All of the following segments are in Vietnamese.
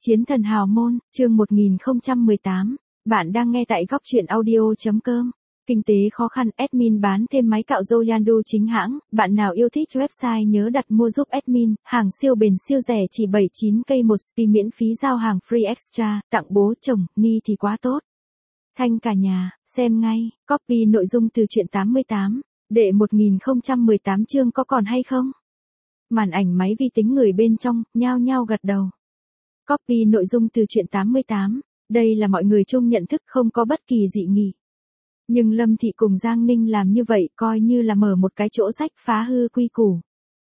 Chiến thần hào môn, chương 1018. Bạn đang nghe tại góc truyện audio.com. Kinh tế khó khăn, admin bán thêm máy cạo râu Yandu chính hãng. Bạn nào yêu thích website nhớ đặt mua giúp admin. Hàng siêu bền siêu rẻ chỉ 79k một spi miễn phí giao hàng free extra. Tặng bố chồng, ni thì quá tốt. Thanh cả nhà, xem ngay. Copy nội dung từ truyện 88. Đệ 1018 chương có còn hay không? Màn ảnh máy vi tính người bên trong, nhao nhao gật đầu. Copy nội dung từ truyện 88. Đây là mọi người chung nhận thức, không có bất kỳ dị nghị. Nhưng Lâm Thị cùng Giang Ninh làm như vậy coi như là mở một cái chỗ rách, phá hư quy củ.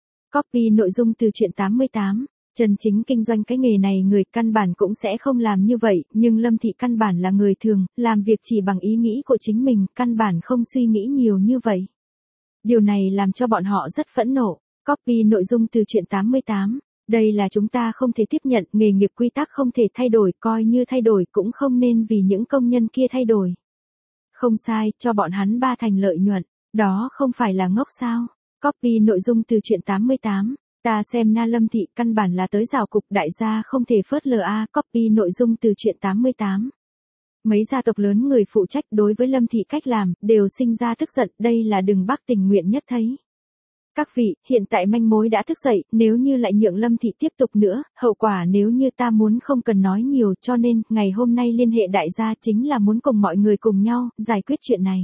Copy nội dung từ truyện 88. Chân chính kinh doanh cái nghề này người căn bản cũng sẽ không làm như vậy, nhưng Lâm Thị căn bản là người thường, làm việc chỉ bằng ý nghĩ của chính mình, căn bản không suy nghĩ nhiều như vậy. Điều này làm cho bọn họ rất phẫn nộ. Copy nội dung từ truyện 88. Đây là chúng ta không thể tiếp nhận, nghề nghiệp quy tắc không thể thay đổi, coi như thay đổi cũng không nên vì những công nhân kia thay đổi. Không sai, cho bọn hắn 3 thành lợi nhuận, đó không phải là ngốc sao? Copy nội dung từ truyện 88. Ta xem na Lâm Thị căn bản là tới rào cục, đại gia không thể phớt lờ a. Copy nội dung từ truyện 88. Mấy gia tộc lớn người phụ trách đối với Lâm Thị cách làm, đều sinh ra tức giận, đây là Đường Bắc tình nguyện nhất thấy. Các vị, hiện tại manh mối đã thức dậy, nếu như lại nhượng Lâm Thị tiếp tục nữa, hậu quả nếu như ta muốn không cần nói nhiều, cho nên, ngày hôm nay liên hệ đại gia chính là muốn cùng mọi người cùng nhau, giải quyết chuyện này.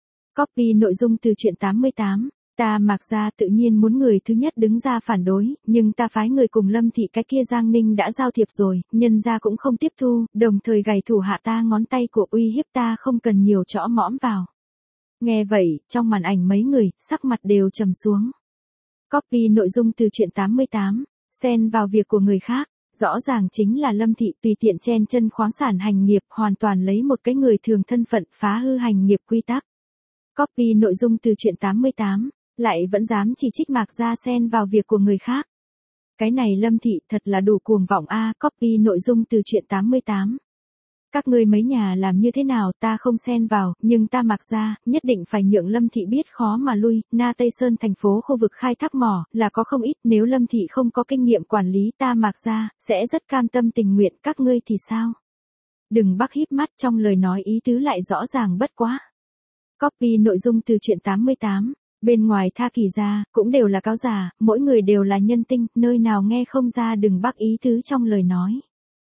Copy nội dung từ truyện 88. Ta Mạc Gia tự nhiên muốn người thứ nhất đứng ra phản đối, nhưng ta phái người cùng Lâm Thị cái kia Giang Ninh đã giao thiệp rồi, nhân gia cũng không tiếp thu, đồng thời gầy thủ hạ ta ngón tay của uy hiếp ta không cần nhiều chõ mõm vào. Nghe vậy, trong màn ảnh mấy người, sắc mặt đều trầm xuống. Copy nội dung từ truyện 88. Xen vào việc của người khác, rõ ràng chính là Lâm Thị tùy tiện chen chân khoáng sản hành nghiệp, hoàn toàn lấy một cái người thường thân phận phá hư hành nghiệp quy tắc. Copy nội dung từ truyện 88. Lại vẫn dám chỉ trích Mạc Gia xen vào việc của người khác. Cái này Lâm Thị thật là đủ cuồng vọng a. Copy nội dung từ truyện 88. Các ngươi mấy nhà làm như thế nào ta không xen vào, nhưng ta Mạc Gia nhất định phải nhượng Lâm Thị biết khó mà lui. Na Tây Sơn thành phố khu vực khai thác mỏ là có không ít, nếu Lâm Thị không có kinh nghiệm quản lý ta Mạc Gia sẽ rất cam tâm tình nguyện, các ngươi thì sao? Đừng Bắc híp mắt, trong lời nói ý tứ lại rõ ràng bất quá. Copy nội dung từ truyện 88. Bên ngoài Tha Kỳ gia cũng đều là cáo già, mỗi người đều là nhân tinh, nơi nào nghe không ra Đừng Bắc ý tứ trong lời nói.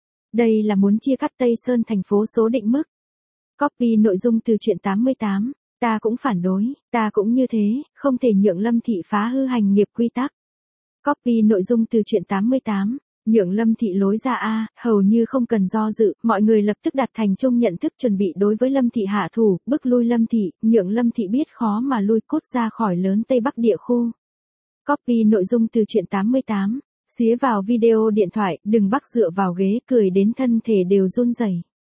Đây là muốn chia cắt Tây Sơn thành phố số định mức. Copy nội dung từ truyện 88. Ta cũng phản đối, ta cũng như thế, không thể nhượng Lâm Thị phá hư hành nghiệp quy tắc. Copy nội dung từ truyện 88. Nhượng Lâm Thị lối ra a, hầu như không cần do dự, mọi người lập tức đặt thành chung nhận thức chuẩn bị đối với Lâm Thị hạ thủ, bức lui Lâm Thị, nhượng Lâm Thị biết khó mà lui cút ra khỏi lớn Tây Bắc địa khu. Copy nội dung từ truyện 88. Xía vào video điện thoại, Đừng Bắc dựa vào ghế cười đến thân thể đều run rẩy.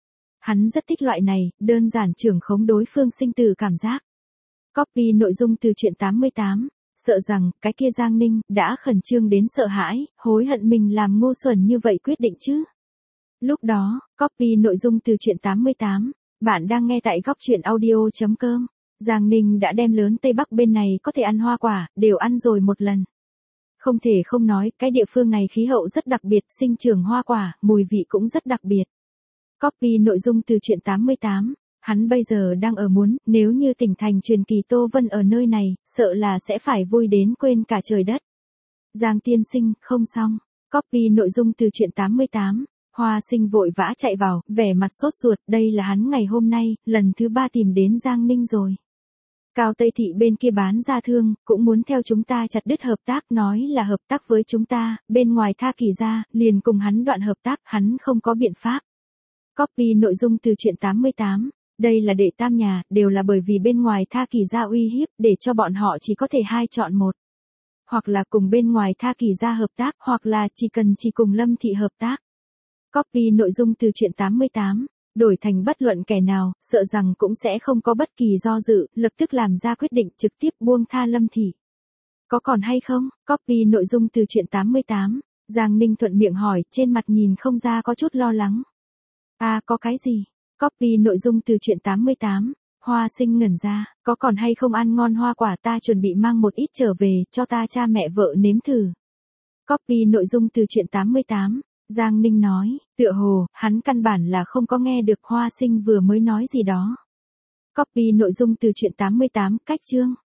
Hắn rất thích loại này, đơn giản trưởng khống đối phương sinh tử cảm giác. Copy nội dung từ truyện 88. Sợ rằng, cái kia Giang Ninh, đã khẩn trương đến sợ hãi, hối hận mình làm ngu xuẩn như vậy quyết định chứ. Lúc đó, copy nội dung từ truyện 88. Bạn đang nghe tại góc truyện audio.com. Giang Ninh đã đem lớn Tây Bắc bên này có thể ăn hoa quả, đều ăn rồi một lần. Không thể không nói, cái địa phương này khí hậu rất đặc biệt, sinh trưởng hoa quả, mùi vị cũng rất đặc biệt. Copy nội dung từ truyện 88. Hắn bây giờ đang ở muốn, nếu như tỉnh thành truyền kỳ Tô Vân ở nơi này, sợ là sẽ phải vui đến quên cả trời đất. Giang tiên sinh, không xong. Copy nội dung từ truyện 88. Hoa Sinh vội vã chạy vào, vẻ mặt sốt ruột, đây là hắn ngày hôm nay, lần thứ 3 tìm đến Giang Ninh rồi. Cao Tây Thị bên kia bán ra thương, cũng muốn theo chúng ta chặt đứt hợp tác, nói là hợp tác với chúng ta, bên ngoài Tha Kỳ gia, liền cùng hắn đoạn hợp tác, hắn không có biện pháp. Copy nội dung từ truyện 88. Đây là đệ tam nhà, đều là bởi vì bên ngoài Tha Kỳ gia uy hiếp, để cho bọn họ chỉ có thể hai chọn một. Hoặc là cùng bên ngoài Tha Kỳ gia hợp tác, hoặc là chỉ cùng Lâm Thị hợp tác. Copy nội dung từ truyện 88. Đổi thành bất luận kẻ nào, sợ rằng cũng sẽ không có bất kỳ do dự, lập tức làm ra quyết định trực tiếp buông tha Lâm Thị. Có còn hay không? Copy nội dung từ truyện 88. Giang Ninh thuận miệng hỏi, trên mặt nhìn không ra có chút lo lắng. Có cái gì? Copy nội dung từ truyện 88. Hoa Sinh ngẩn ra, có còn hay không ăn ngon hoa quả, ta chuẩn bị mang một ít trở về, cho ta cha mẹ vợ nếm thử. Copy nội dung từ truyện 88. Giang Ninh nói, tựa hồ, hắn căn bản là không có nghe được Hoa Sinh vừa mới nói gì đó. Copy nội dung từ truyện 88, cách chương.